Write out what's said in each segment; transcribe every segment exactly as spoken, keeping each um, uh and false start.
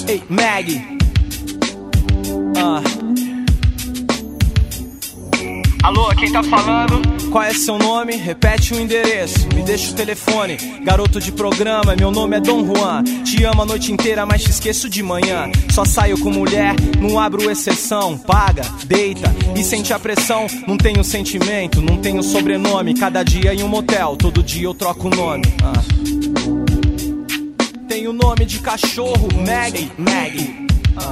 Ei, Mag. Ah. Alô, quem tá falando? Qual é seu nome? Repete o endereço, me deixa o telefone. Garoto de programa, meu nome é Dom Juan. Te amo a noite inteira, mas te esqueço de manhã. Só saio com mulher, não abro exceção. Paga, deita e sente a pressão. Não tenho sentimento, não tenho sobrenome. Cada dia em um motel, todo dia eu troco o nome. ah. Tenho nome de cachorro, Mag, Mag. ah.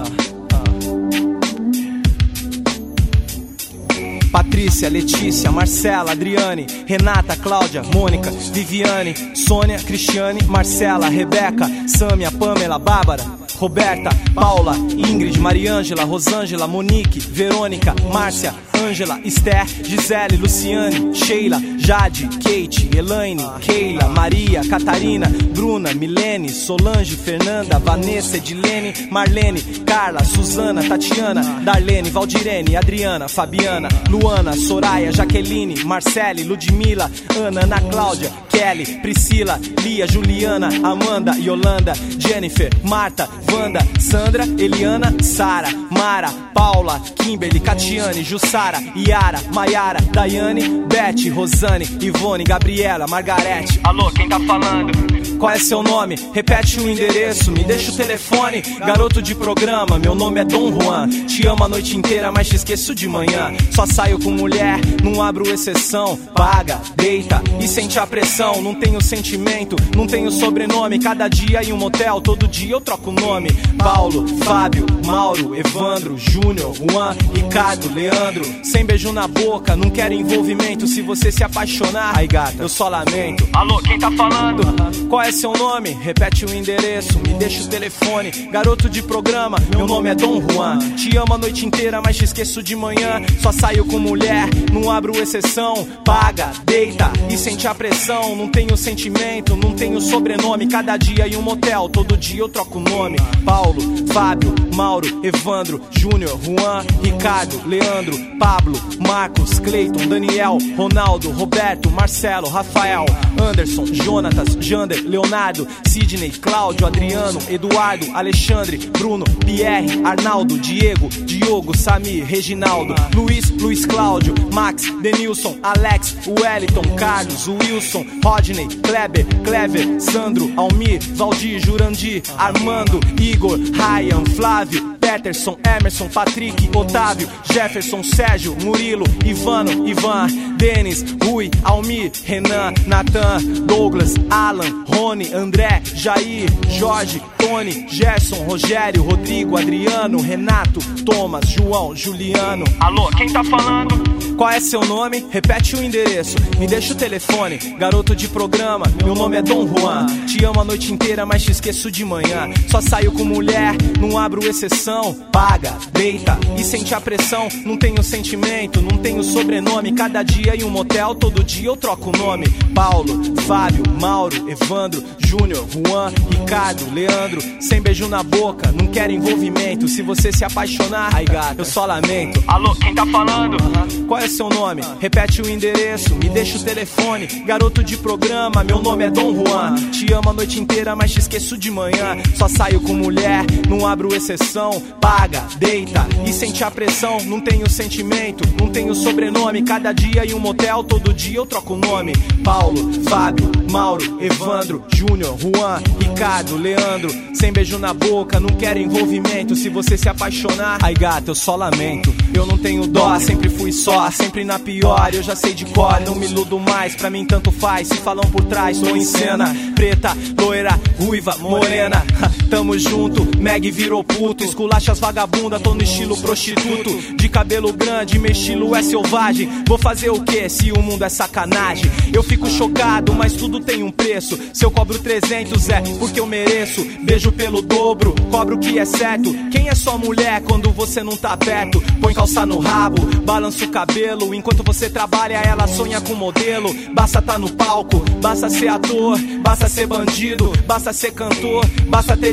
Patrícia, Letícia, Marcela, Adriane, Renata, Cláudia, Mônica, Viviane, Sônia, Cristiane, Marcela, Rebeca, Sâmia, Pamela, Bárbara, Roberta, Paula, Ingrid, Mariângela, Rosângela, Monique, Verônica, Márcia, Ângela, Esther, Gisele, Luciane, Sheila, Jade, Kate, Elaine, Keila, Maria, Catarina, Bruna, Milene, Solange, Fernanda, Vanessa, Edilene, Marlene, Carla, Suzana, Tatiana, Darlene, Valdirene, Adriana, Fabiana, Luana, Soraya, Jaqueline, Marcele, Ludmila, Ana, Ana Cláudia, Kelly, Priscila, Lia, Juliana, Amanda, Yolanda, Jennifer, Marta, Wanda, Sandra, Eliana, Sara, Mara, Paula, Kimberly, Catiane, Jussara, Yara, Maiara, Daiane, Beth, Rosane, Ivone, Gabriela, Margarete. Alô, quem tá falando? Qual é seu nome? Repete o endereço, me deixa o telefone. Garoto de programa, meu nome é Dom Juan. Te amo a noite inteira, mas te esqueço de manhã. Só saio com mulher, não abro exceção. Paga, deita e sente a pressão. Não tenho sentimento, não tenho sobrenome. Cada dia em um motel, todo dia eu troco o nome. Paulo, Fábio, Mauro, Evandro, Júnior, Juan, Ricardo, Leandro. Sem beijo na boca, não quero envolvimento. Se você se apaixonar, ai gata, eu só lamento. Alô, quem tá falando? Qual é seu nome? Repete o endereço, me deixa o telefone. Garoto de programa, meu nome é Dom Juan. Te amo a noite inteira, mas te esqueço de manhã. Só saio com mulher, não abro exceção. Paga, deita e sente a pressão. Não tenho sentimento, não tenho sobrenome. Cada dia em um motel, todo dia eu troco o nome. Paulo, Fábio, Mauro, Evandro, Júnior, Juan, Ricardo, Leandro, Pablo, Marcos, Cleiton, Daniel, Ronaldo, Roberto, Marcelo, Rafael, Anderson, Jonatas, Jander, Leonardo, Sidney, Cláudio, Adriano, Eduardo, Alexandre, Bruno, Pierre, Arnaldo, Diego, Diogo, Samir, Reginaldo, Luiz, Luiz Cláudio, Max, Denilson, Alex, Wellington, Carlos, Wilson, Rodney, Kleber, Clever, Sandro, Almir, Valdir, Jurandir, Armando, Igor, Ryan, Flávio, Peterson, Emerson, Patrick, Otávio, Jefferson, Sérgio, Murilo, Ivano, Ivan, Denis, Rui, Almir, Renan, Natan, Douglas, Alan, Rony, André, Jair, Jorge, Tony, Gerson, Rogério, Rodrigo, Adriano, Renato, Thomas, João, Juliano. Alô, quem tá falando? Qual é seu nome? Repete o endereço, me deixa o telefone. Garoto de programa, meu nome é Dom Juan. Te amo a noite inteira, mas te esqueço de manhã. Só saio com mulher, não abro exceção. Paga, deita e sente a pressão. Não tenho sentimento, não tenho sobrenome. Cada dia em um motel, todo dia eu troco o nome. Paulo, Fábio, Mauro, Evandro, Júnior, Juan, Ricardo, Leandro. Sem beijo na boca, não quero envolvimento. Se você se apaixonar, ai gata, eu só lamento. Alô, quem tá falando? Uhum. Qual é seu nome? Repete o endereço, me deixa o telefone. Garoto de programa, meu nome é Dom Juan. Te amo a noite inteira, mas te esqueço de manhã. Só saio com mulher, não abro exceção. Paga, deita e sente a pressão. Não tenho sentimento, não tenho sobrenome. Cada dia em um motel, todo dia eu troco o nome. Paulo, Fábio, Mauro, Evandro, Júnior, Juan, Ricardo, Leandro. Sem beijo na boca, não quero envolvimento. Se você se apaixonar, ai gata, eu só lamento. Eu não tenho dó, sempre fui só, sempre na pior. Eu já sei de cor, não me iludo mais. Pra mim tanto faz, se falam por trás, tô em cena. Preta, loira, ruiva, morena. Tamo junto, Mag virou puto. Esculacha as vagabundas, tô no estilo prostituto. De cabelo grande, meu estilo é selvagem. Vou fazer o que se o mundo é sacanagem? Eu fico chocado, mas tudo tem um preço. Se eu cobro trezentos é porque eu mereço. Beijo pelo dobro, cobro o que é certo. Quem é só mulher quando você não tá perto? Põe calça no rabo, balança o cabelo. Enquanto você trabalha, ela sonha com modelo. Basta tá no palco, basta ser ator, basta ser bandido, basta ser cantor, basta ter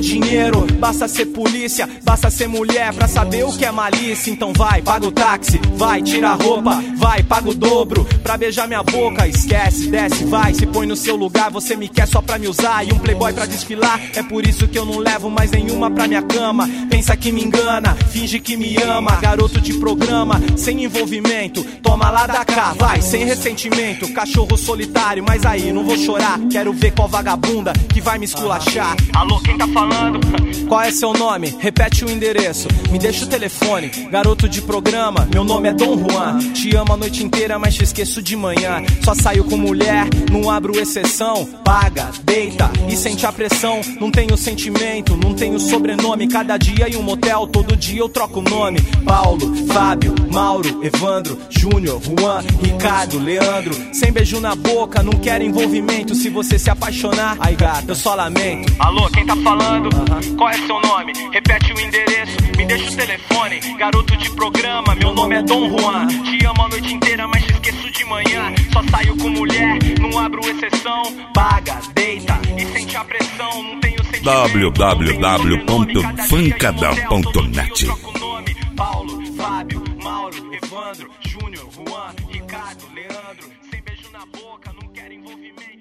dinheiro, basta ser polícia, basta ser mulher pra saber o que é malícia. Então vai, paga o táxi, vai, tira a roupa, vai, paga o dobro pra beijar minha boca. Esquece, desce, vai, se põe no seu lugar. Você me quer só pra me usar e um playboy pra desfilar. É por isso que eu não levo mais nenhuma pra minha cama. Pensa que me engana, finge que me ama. Garoto de programa, sem envolvimento, toma lá da cá, vai, sem ressentimento. Cachorro solitário, mas aí não vou chorar. Quero ver qual vagabunda que vai me esculachar. Alô, quem tá falando? Qual é seu nome? Repete o endereço, me deixa o telefone. Garoto de programa, meu nome é Dom Juan. Te amo a noite inteira, mas te esqueço de manhã. Só saio com mulher, não abro exceção. Paga, deita e sente a pressão. Não tenho sentimento, não tenho sobrenome. Cada dia em um motel, todo dia eu troco o nome. Paulo, Fábio, Mauro, Evandro, Júnior, Juan, Ricardo, Leandro. Sem beijo na boca, não quero envolvimento. Se você se apaixonar, ai gata, eu só lamento. Alô, quem tá falando? Aham. Qual é seu nome? Repete o endereço, me deixa o telefone. Garoto de programa, meu nome é Dom Juan. Te amo a noite inteira, mas te esqueço de manhã. Só saio com mulher, não abro exceção. Paga, deita e sente a pressão, não tenho sentimento. w w w ponto funkadão ponto net. Paulo, Fábio, Mauro, Evandro, Júnior, Juan, Ricardo, Leandro. Sem beijo na boca, não quero envolvimento.